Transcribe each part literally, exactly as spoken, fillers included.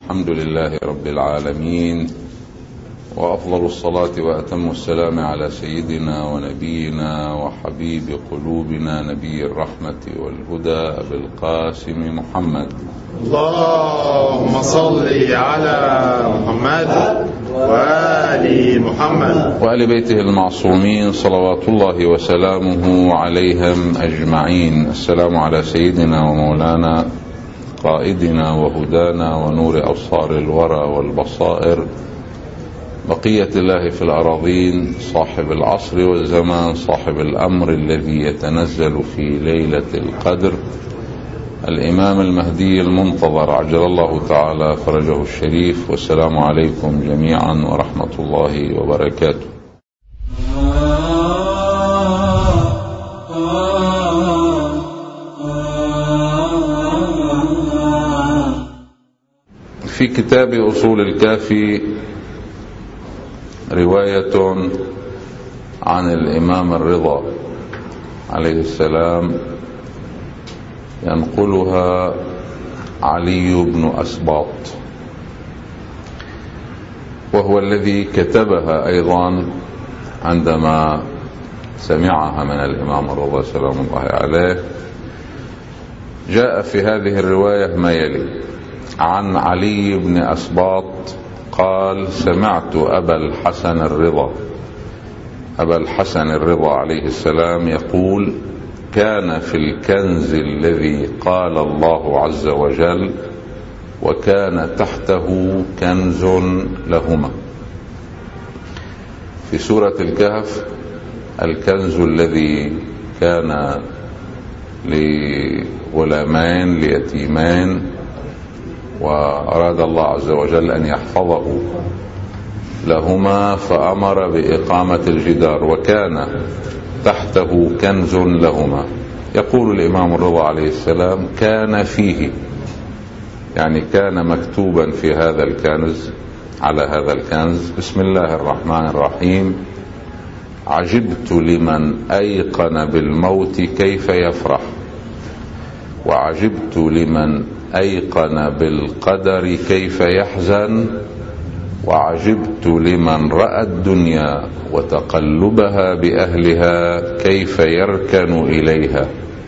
الحمد لله رب العالمين، وأفضل الصلاة وأتم السلام على سيدنا ونبينا وحبيب قلوبنا نبي الرحمة والهدى أبي القاسم محمد. اللهم صل على محمد وآل محمد وآل بيته المعصومين صلوات الله وسلامه عليهم أجمعين. السلام على سيدنا ومولانا قائدنا وهدانا ونور أبصار الورى والبصائر، بقية الله في الأراضين، صاحب العصر والزمان، صاحب الأمر الذي يتنزل في ليلة القدر، الإمام المهدي المنتظر عجل الله تعالى فرجه الشريف. والسلام عليكم جميعا ورحمة الله وبركاته. في كتاب أصول الكافي رواية عن الإمام الرضا عليه السلام ينقلها علي بن أسباط، وهو الذي كتبها أيضا عندما سمعها من الإمام الرضا سلام الله عليه. جاء في هذه الرواية ما يلي: عن علي بن أسباط قال: سمعت أبا الحسن الرضا أبا الحسن الرضا عليه السلام يقول: كان في الكنز الذي قال الله عز وجل وكان تحته كنز لهما. في سورة الكهف الكنز الذي كان لغلامين ليتيمين، وأراد الله عز وجل أن يحفظه لهما فأمر بإقامة الجدار، وكان تحته كنز لهما. يقول الإمام الرضا عليه السلام: كان فيه، يعني كان مكتوبا في هذا الكنز، على هذا الكنز: بسم الله الرحمن الرحيم، عجبت لمن أيقن بالموت كيف يفرح، وعجبت لمن أيقن بالقدر كيف يحزن، وعجبت لمن رأى الدنيا وتقلبها بأهلها كيف يركن إليها،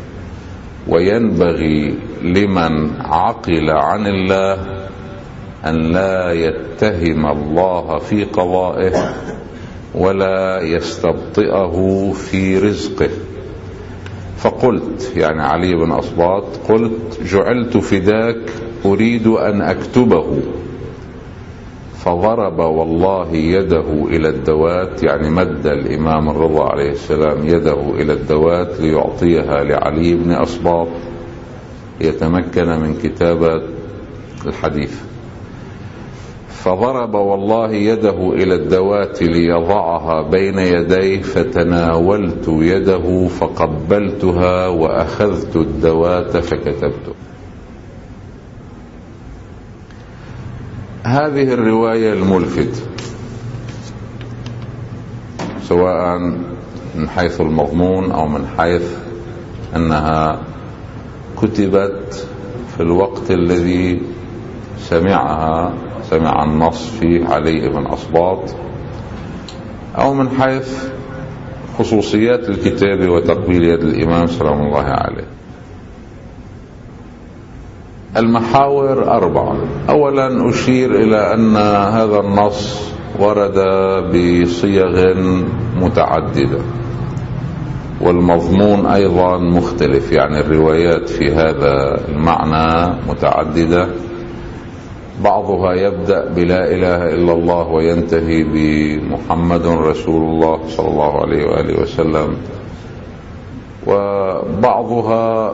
وينبغي لمن عقل عن الله أن لا يتهم الله في قضائه ولا يستبطئه في رزقه. فقلت، يعني علي بن أسباط، قلت: جعلت فداك أريد أن أكتبه، فضرب والله يده إلى الدوات، يعني مد الإمام الرضا عليه السلام يده إلى الدوات ليعطيها لعلي بن أسباط يتمكن من كتابة الحديث. فضرب والله يده إلى الدوات ليضعها بين يديه، فتناولت يده فقبلتها وأخذت الدوات فكتبت. هذه الرواية الملفت، سواء من حيث المضمون أو من حيث أنها كتبت في الوقت الذي سمعها سمع النص في علي بن أسباط، أو من حيث خصوصيات الكتاب وتقبيل يد الإمام سلام الله عليه. المحاور أربعة. أولا أشير إلى أن هذا النص ورد بصيغ متعددة، والمضمون أيضا مختلف، يعني الروايات في هذا المعنى متعددة. بعضها يبدأ بلا إله إلا الله وينتهي بمحمد رسول الله صلى الله عليه وآله وسلم، وبعضها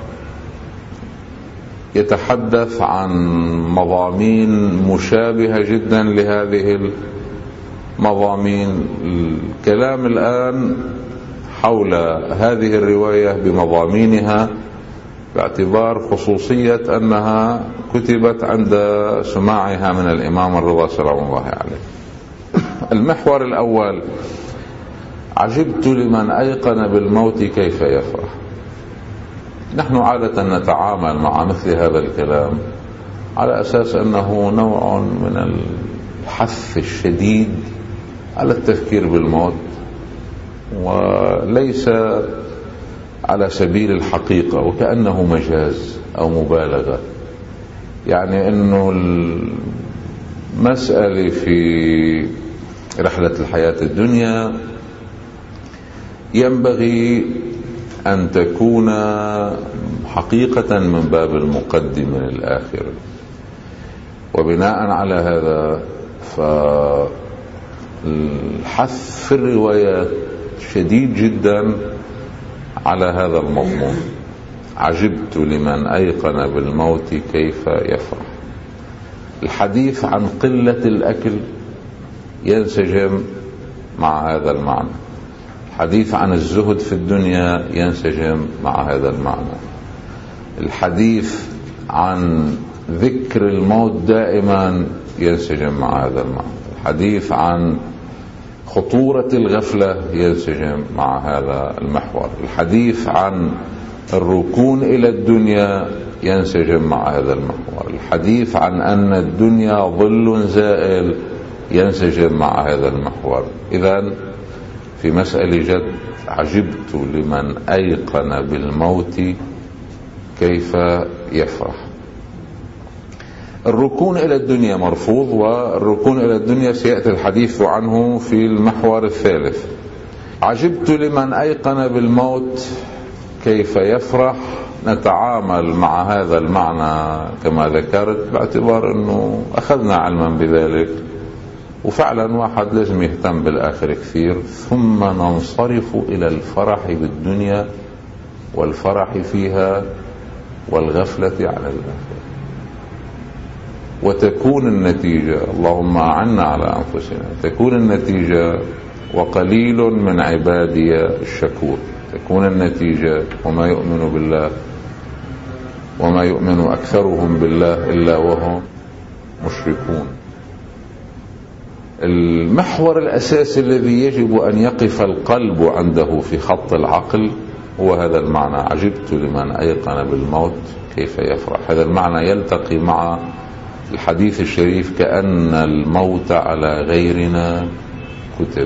يتحدث عن مضامين مشابهة جدا لهذه المضامين. الكلام الآن حول هذه الرواية بمضامينها باعتبار خصوصية أنها كتبت عند سماعها من الإمام الرضا سلام الله عليه. المحور الأول: عجبت لمن أيقن بالموت كيف يفرح. نحن عادة نتعامل مع مثل هذا الكلام على أساس أنه نوع من الحث الشديد على التفكير بالموت، وليس على سبيل الحقيقة، وكأنه مجاز أو مبالغة. يعني أنه المسألة في رحلة الحياة الدنيا ينبغي أن تكون حقيقة من باب المقدمة للآخرة. وبناء على هذا فالحث في الروايات شديد جدا على هذا المضمون: عجبت لمن أيقن بالموت كيف يفرح. الحديث عن قلة الأكل ينسجم مع هذا المعنى، الحديث عن الزهد في الدنيا ينسجم مع هذا المعنى، الحديث عن ذكر الموت دائما ينسجم مع هذا المعنى، الحديث عن خطورة الغفلة ينسجم مع هذا المحور، الحديث عن الركون إلى الدنيا ينسجم مع هذا المحور، الحديث عن أن الدنيا ظل زائل ينسجم مع هذا المحور. إذن في مسألة جد: عجبت لمن أيقن بالموت كيف يفرح. الركون إلى الدنيا مرفوض، والركون إلى الدنيا سيأتي الحديث عنه في المحور الثالث. عجبت لمن أيقن بالموت كيف يفرح، نتعامل مع هذا المعنى كما ذكرت باعتبار أنه أخذنا علما بذلك، وفعلا واحد لازم يهتم بالآخر كثير، ثم ننصرف إلى الفرح بالدنيا والفرح فيها والغفلة عن الآخرة، وتكون النتيجة، اللهم أعنا على أنفسنا، تكون النتيجة وقليل من عبادي الشكور، تكون النتيجة وما يؤمن بالله وما يؤمن أكثرهم بالله إلا وهم مشركون. المحور الأساسي الذي يجب أن يقف القلب عنده في خط العقل هو هذا المعنى: عجبت لمن أيقن بالموت كيف يفرح. هذا المعنى يلتقي مع الحديث الشريف: كأن الموت على غيرنا كتب.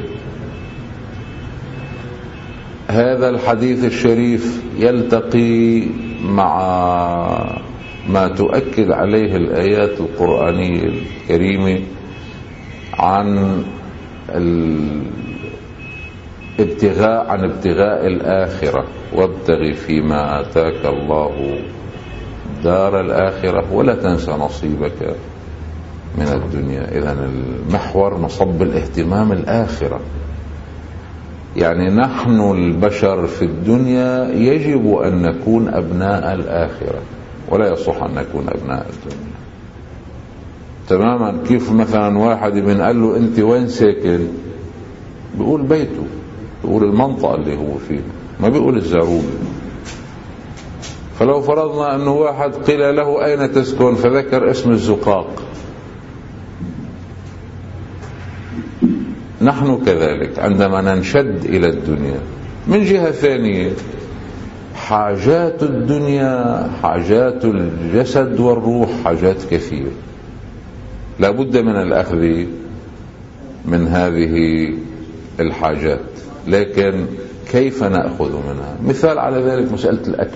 هذا الحديث الشريف يلتقي مع ما تؤكد عليه الآيات القرآنية الكريمة عن الابتغاء عن ابتغاء الآخرة: وابتغ فيما آتاك الله دار الآخرة ولا تنسى نصيبك من الدنيا. إذن المحور مصب الاهتمام الآخرة، يعني نحن البشر في الدنيا يجب أن نكون أبناء الآخرة، ولا يصح أن نكون أبناء الدنيا. تماما كيف مثلا واحد من قال له أنت وين ساكن، بيقول بيته، بيقول المنطقة اللي هو فيه، ما بيقول الزعوم. فلو فرضنا أنه واحد قيل له أين تسكن فذكر اسم الزقاق، نحن كذلك عندما ننشد إلى الدنيا. من جهة ثانية حاجات الدنيا، حاجات الجسد والروح، حاجات كثير، لا بد من الأخذ من هذه الحاجات، لكن كيف نأخذ منها؟ مثال على ذلك مسألة الأكل.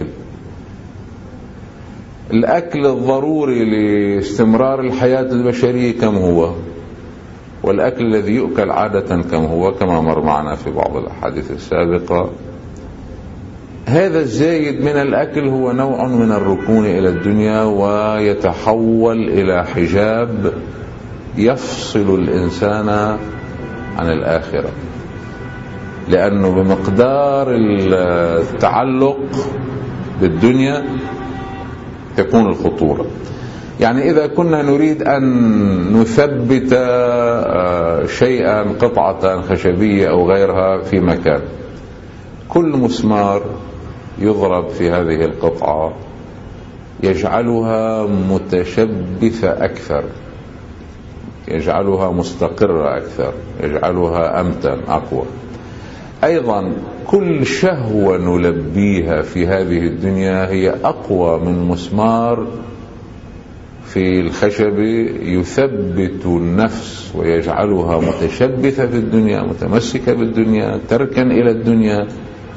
الأكل الضروري لاستمرار الحياة البشرية كم هو؟ والأكل الذي يؤكل عادة كم هو؟ كما مر معنا في بعض الأحاديث السابقة. هذا الزايد من الأكل هو نوع من الركون إلى الدنيا، ويتحول إلى حجاب يفصل الإنسان عن الآخرة، لأنه بمقدار التعلق بالدنيا تكون الخطورة. يعني إذا كنا نريد أن نثبت شيئا، قطعة خشبية أو غيرها في مكان، كل مسمار يضرب في هذه القطعة يجعلها متشبثة أكثر، يجعلها مستقرة أكثر، يجعلها أمتن أقوى. أيضا كل شهوة نلبيها في هذه الدنيا هي أقوى من مسمار في في الخشب يثبت النفس ويجعلها متشبثة في الدنيا، متمسكة بالدنيا، تركا إلى الدنيا.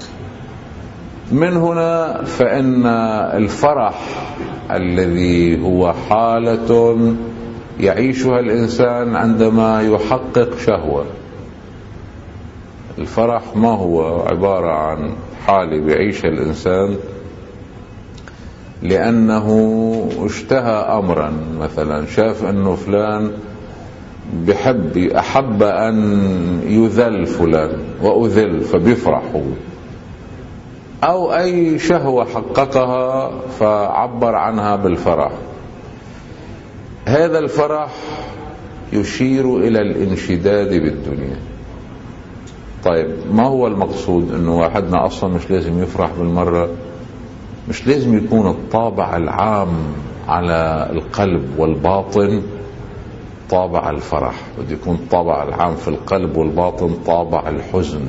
من هنا فإن الفرح الذي هو حالة يعيشها الإنسان عندما يحقق شهوة، الفرح ما هو عبارة عن حالة بيعيشها الإنسان لأنه اشتهى أمرا، مثلا شاف أنه فلان بحب أحب أن يذل فلان وأذل فبيفرح هو، أو أي شهوة حققها فعبر عنها بالفرح. هذا الفرح يشير إلى الانشداد بالدنيا. طيب ما هو المقصود؟ أنه واحدنا أصلا مش لازم يفرح بالمرة، مش لازم يكون الطابع العام على القلب والباطن طابع الفرح، بده يكون الطابع العام في القلب والباطن طابع الحزن.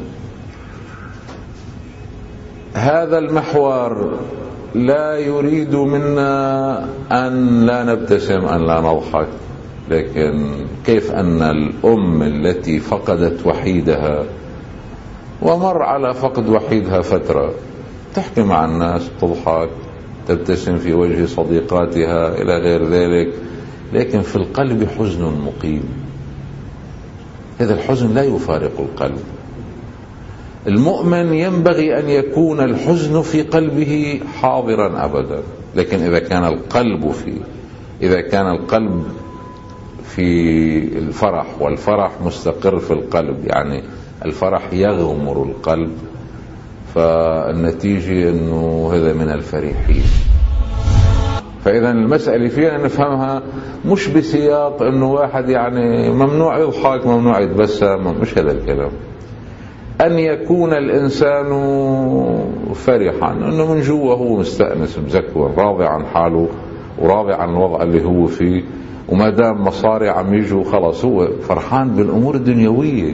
هذا المحور لا يريد منا أن لا نبتسم، أن لا نضحك، لكن كيف أن الأم التي فقدت وحيدها ومر على فقد وحيدها فترة تحكي مع الناس، تضحك، تبتسم في وجه صديقاتها إلى غير ذلك، لكن في القلب حزن مقيم. هذا الحزن لا يفارق القلب. المؤمن ينبغي أن يكون الحزن في قلبه حاضرا أبدا، لكن إذا كان القلب في إذا كان القلب في الفرح والفرح مستقر في القلب، يعني الفرح يغمر القلب، فالنتيجة أنه هذا من الفرحين. فإذا المسألة فينا نفهمها مش بسياق أنه واحد يعني ممنوع يضحك ممنوع يتبسم، مش هذا الكلام. أن يكون الإنسان فرحا، أنه من جوا هو مستأنس مزكور راضي عن حاله وراضي عن الوضع اللي هو فيه، وما دام مصاري عم يجوا خلاص هو فرحان بالأمور الدنيوية.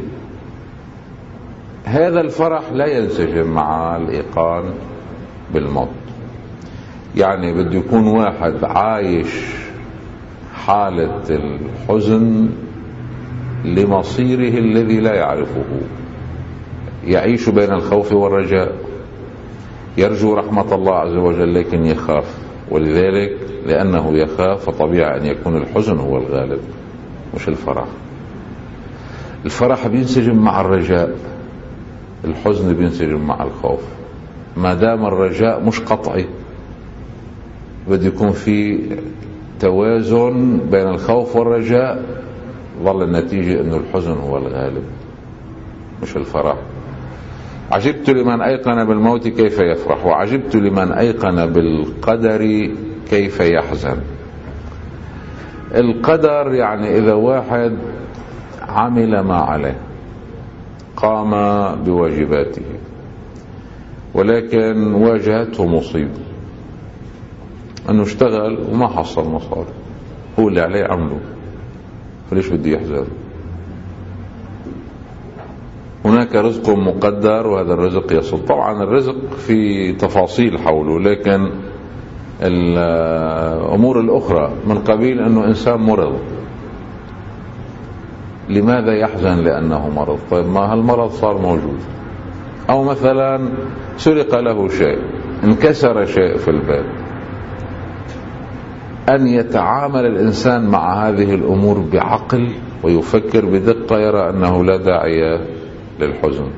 هذا الفرح لا ينسجم مع الإيقان بالموت. يعني بده يكون واحد عايش حالة الحزن لمصيره الذي لا يعرفه، يعيش بين الخوف والرجاء، يرجو رحمة الله عز وجل لكن يخاف، ولذلك لأنه يخاف فطبيعي أن يكون الحزن هو الغالب مش الفرح. الفرح بينسجم مع الرجاء، الحزن بينسجم مع الخوف. ما دام الرجاء مش قطعي بده يكون في توازن بين الخوف والرجاء، ظل النتيجة أنه الحزن هو الغالب مش الفرح. عجبت لمن أيقن بالموت كيف يفرح، وعجبت لمن أيقن بالقدر كيف يحزن. القدر يعني إذا واحد عمل ما عليه، قام بواجباته، ولكن واجهته مصيبة أنه اشتغل وما حصل مصاري، هو اللي عليه عمله، فليش بده يحزن؟ هناك رزق مقدر وهذا الرزق يصل. طبعا الرزق في تفاصيل حوله، لكن الأمور الأخرى من قبيل أنه إنسان مرض، لماذا يحزن؟ لأنه مرض. طيب ما هالمرض صار موجود، أو مثلا سرق له شيء، انكسر شيء في البيت. أن يتعامل الإنسان مع هذه الأمور بعقل ويفكر بدقة، يرى أنه لا داعي للحزن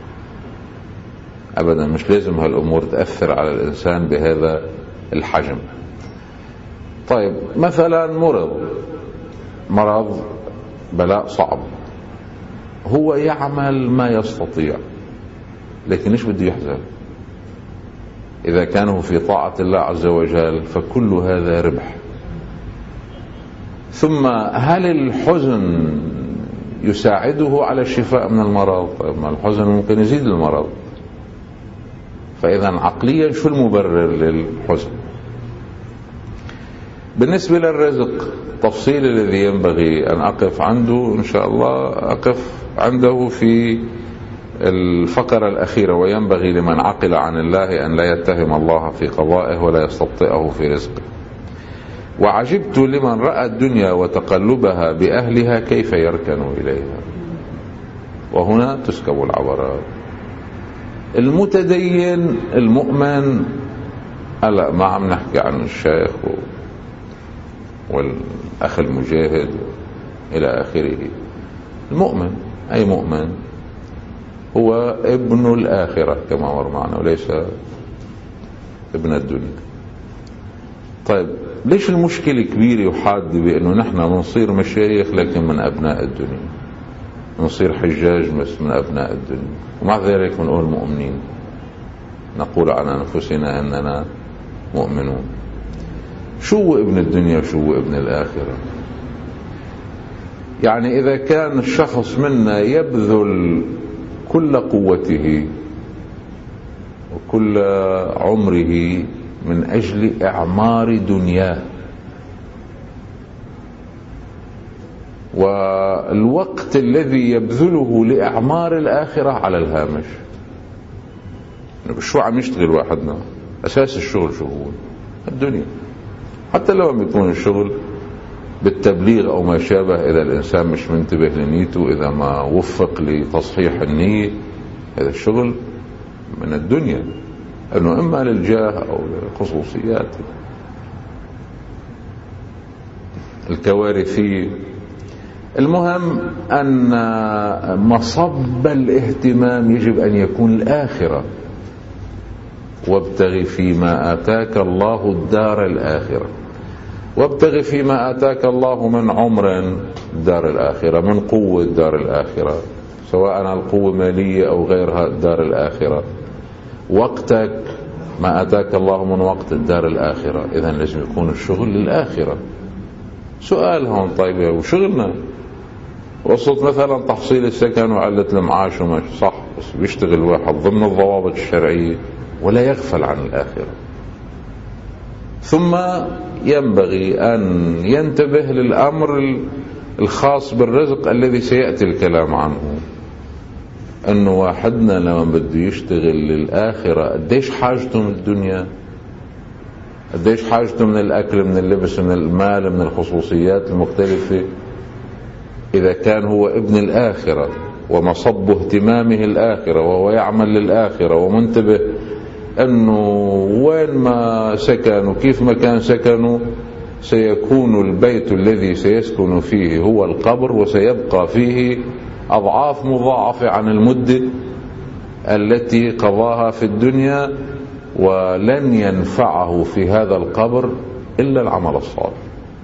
أبدا. مش لازم هالأمور تأثر على الإنسان بهذا الحجم. طيب مثلا مرض، مرض بلاء صعب، هو يعمل ما يستطيع لكن ايش بده يحزن؟ إذا كانوا في طاعة الله عز وجل فكل هذا ربح. ثم هل الحزن يساعده على الشفاء من المرض؟ طيب ما الحزن ممكن يزيد المرض. فإذا عقليا شو المبرر للحزن؟ بالنسبة للرزق، التفصيل الذي ينبغي أن أقف عنده إن شاء الله أقف عنده في الفقرة الأخيرة. وينبغي لمن عقل عن الله أن لا يتهم الله في قضائه ولا يستبطئه في رزقه. وعجبت لمن رأى الدنيا وتقلبها بأهلها كيف يركن إليها. وهنا تسكب العبرات. المتدين المؤمن، هلا ما عم نحكي عن الشيخ والأخ المجاهد إلى آخره. المؤمن أي مؤمن هو ابن الآخرة كما مر معنا وليس ابن الدنيا. طيب ليش المشكلة كبيرة وحادة بأنه نحن نصير مشايخ لكن من أبناء الدنيا، نصير حجاج بس من أبناء الدنيا، ومع ذلك بنقول مؤمنين، نقول عن أنفسنا أننا مؤمنون؟ شو ابن الدنيا وشو ابن الآخرة؟ يعني إذا كان الشخص منا يبذل كل قوته وكل عمره من أجل إعمار دنياه، والوقت الذي يبذله لإعمار الآخرة على الهامش. شو عم يشتغل واحدنا؟ أساس الشغل شو هو؟ الدنيا. حتى لو عم يكون الشغل بالتبليغ أو ما شابه، إذا الإنسان مش منتبه لنيته، إذا ما وفق لتصحيح النية، هذا الشغل من الدنيا، أنه إما للجاه أو للخصوصيات الكوارثية. المهم أن مصب الاهتمام يجب أن يكون الآخرة. وابتغ فيما آتاك الله الدار الآخرة، وابتغ فيما آتاك الله من عمر دار الآخرة، من قوة دار الآخرة، سواء القوة مالية أو غيرها دار الآخرة. وقتك ما آتاك الله من وقت الدار الآخرة. إذن لازم يكون الشغل للآخرة. سؤال هون، طيب وشغلنا وصلت مثلا تحصيل السكن وعلة المعاش وماشي صح، بس بيشتغل واحد ضمن الضوابط الشرعية ولا يغفل عن الآخرة. ثم ينبغي أن ينتبه للأمر الخاص بالرزق الذي سيأتي الكلام عنه، أنه واحدنا لما بده يشتغل للآخرة قديش حاجته من الدنيا، قديش حاجته من الأكل، من اللبس، من المال، من الخصوصيات المختلفة. إذا كان هو ابن الآخرة ومصب اهتمامه الآخرة وهو يعمل للآخرة ومنتبه أنه وين ما سكن وكيف ما كان سكنه سيكون البيت الذي سيسكن فيه هو القبر، وسيبقى فيه أضعاف مضاعفة عن المدة التي قضاها في الدنيا، ولن ينفعه في هذا القبر إلا العمل الصالح.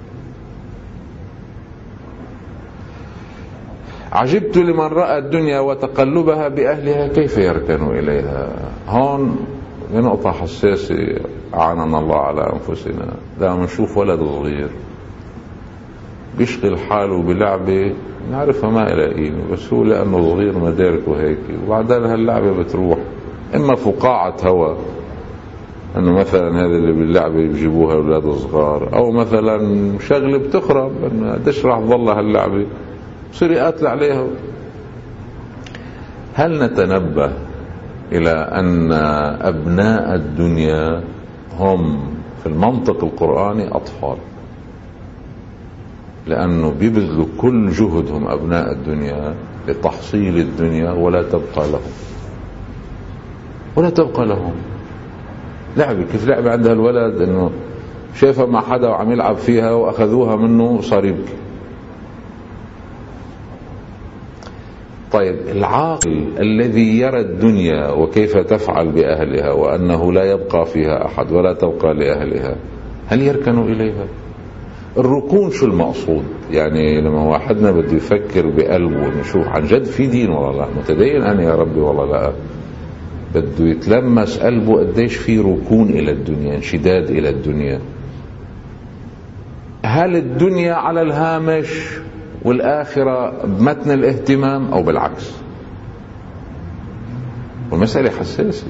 عجبت لمن رأى الدنيا وتقلبها بأهلها كيف يركن إليها. هون نقطة حساسة أعاننا الله على أنفسنا. لما نشوف ولد صغير بيشغل حاله بلعبة نعرفها ما إلى قيمة، بس هو لأنه صغير مداركه هيك، وبعدين هاللعبة بتروح إما فقاعة هوا، أنه مثلا هذا اللي باللعبة يجيبوها أولاد صغار، أو مثلا شغلة بتخرب أنه قديش راح تظل هاللعبة بصير يقاتل عليها. هل نتنبه إلى أن أبناء الدنيا هم في المنطق القرآني أطفال، لأنه بيبذلوا كل جهدهم أبناء الدنيا لتحصيل الدنيا ولا تبقى لهم، ولا تبقى لهم لعبة. كيف لعبة عندها الولد أنه شايفها مع حدا وعم يلعب فيها وأخذوها منه صار يبكي. طيب العاقل الذي يرى الدنيا وكيف تفعل بأهلها وأنه لا يبقى فيها أحد ولا تبقى لأهلها، هل يركن إليها؟ الركون شو المقصود؟ يعني لما واحدنا بده يفكر بقلبه نشوف عن جد في دين ولا لا، متدين أنا يا ربي ولا لا، بده يتلمس قلبه قديش في ركون إلى الدنيا، انشداد إلى الدنيا. هل الدنيا على الهامش والآخرة بمتن الاهتمام أو بالعكس؟ والمسألة حساسة،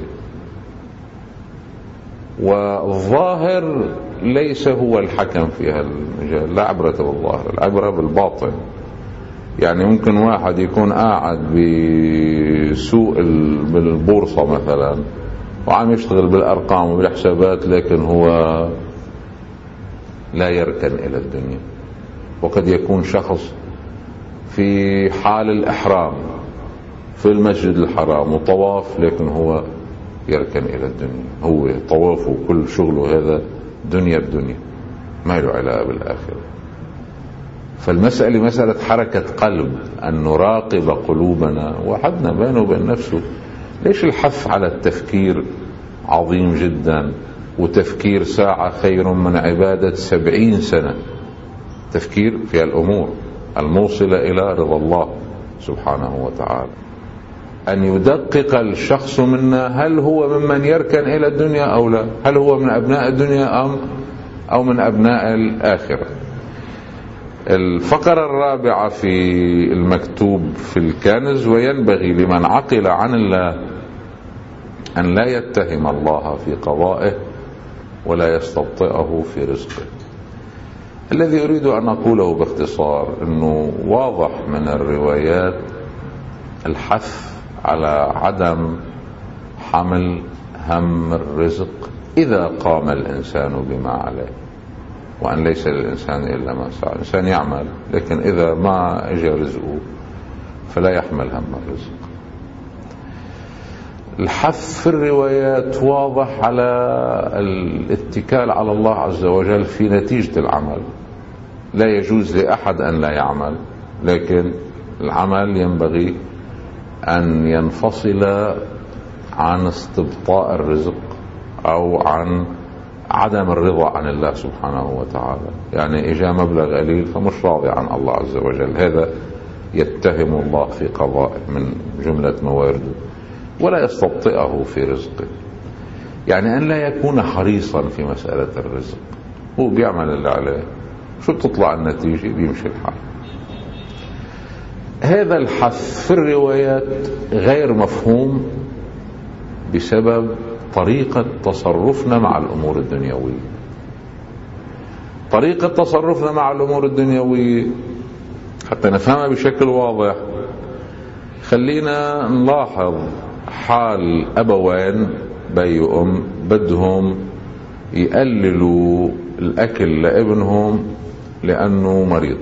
والظاهر ليس هو الحكم في هالمجال. لا عبرة بالظاهر، العبرة بالباطن. يعني ممكن واحد يكون قاعد بسوق بالبورصة مثلا وعم يشتغل بالأرقام وبالحسابات، لكن هو لا يركن إلى الدنيا. وقد يكون شخص في حال الإحرام في المسجد الحرام وطواف، لكن هو يركن إلى الدنيا، هو طوافه كل شغله هذا دنيا بدنيا، ما له علاقة بالآخرة. فالمسألة مسألة حركة قلب، أن نراقب قلوبنا وحدنا بينه وبين نفسه. ليش الحث على التفكير عظيم جدا، وتفكير ساعة خير من عبادة سبعين سنة. تفكير في الأمور الموصلة إلى رضا الله سبحانه وتعالى. أن يدقق الشخص منا هل هو ممن يركن إلى الدنيا أو لا، هل هو من أبناء الدنيا أم أو من أبناء الآخرة. الفقرة الرابعة في المكتوب في الكنز: وينبغي لمن عقل عن الله أن لا يتهم الله في قضائه ولا يستبطئه في رزقه. الذي أريد أن أقوله باختصار أنه واضح من الروايات الحث على عدم حمل هم الرزق إذا قام الإنسان بما عليه، وأن ليس للإنسان إلا ما سعى. الإنسان يعمل، لكن إذا ما أجى رزقه فلا يحمل هم الرزق. الحث في الروايات واضح على الاتكال على الله عز وجل في نتيجة العمل. لا يجوز لأحد أن لا يعمل، لكن العمل ينبغي أن ينفصل عن استبطاء الرزق أو عن عدم الرضا عن الله سبحانه وتعالى. يعني إجا مبلغ قليل فمش راضي عن الله عز وجل، هذا يتهم الله في قضاء من جملة موارده، ولا يستبطئه في رزقه. يعني أن لا يكون حريصا في مسألة الرزق، هو بيعمل اللي عليه، شو تطلع النتيجة بيمشي الحال. هذا الحث في الروايات غير مفهوم بسبب طريقة تصرفنا مع الأمور الدنيوية. طريقة تصرفنا مع الأمور الدنيوية حتى نفهمها بشكل واضح، خلينا نلاحظ حال أبوين بي وأم بدهم يقللوا الأكل لابنهم لأنه مريض،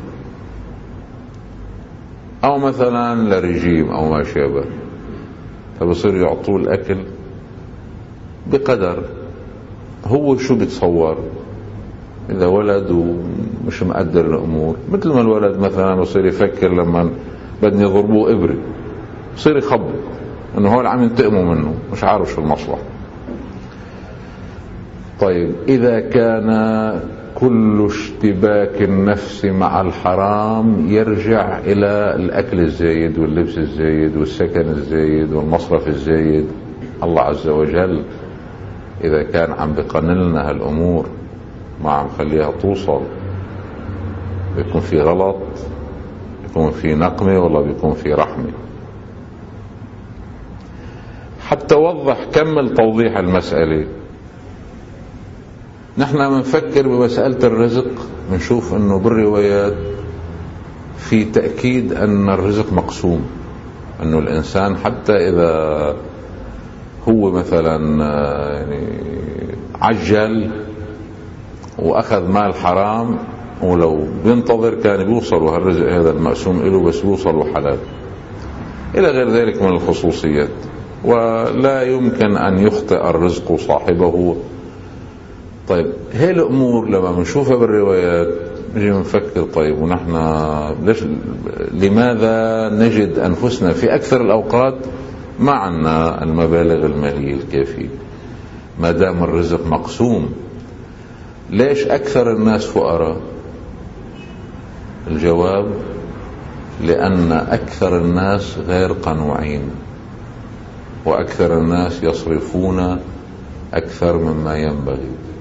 أو مثلا لرجيم أو ما شابه، فبصير يعطوه الأكل بقدر. هو شو بتصور إذا ولد ومش مقدر الأمور، مثل ما الولد مثلا بصير يفكر لما بدني يضربوه إبرة بصير يخبط إنه هو اللي عم ينتقموا منه، مش عارف شو المصلحة. طيب إذا كان كل اشتباك النفس مع الحرام يرجع إلى الأكل الزايد واللبس الزايد والسكن الزايد والمصرف الزايد، الله عز وجل إذا كان عم بقنن لنا هالأمور ما عم خليها توصل، بيكون في غلط، بيكون في نقمة، ولا بيكون في رحمة. حتى وضح كمل توضيح المسألة. نحن منفكر بمسألة الرزق منشوف انه بالروايات في تأكيد ان الرزق مقسوم، انه الانسان حتى اذا هو مثلا يعني عجل واخذ مال حرام ولو بينتظر كان بيوصل وهالرزق هذا المقسوم له، بس بيوصل وحلال الى غير ذلك من الخصوصيات. ولا يمكن ان يخطئ الرزق صاحبه. طيب هي الامور لما بنشوفها بالروايات نجي بنفكر طيب ونحن ليش لماذا نجد انفسنا في اكثر الاوقات ما عندنا المبالغ الماليه الكافيه ما دام الرزق مقسوم؟ ليش اكثر الناس فقراء؟ الجواب لان اكثر الناس غير قنوعين، واكثر الناس يصرفون اكثر مما ينبغي.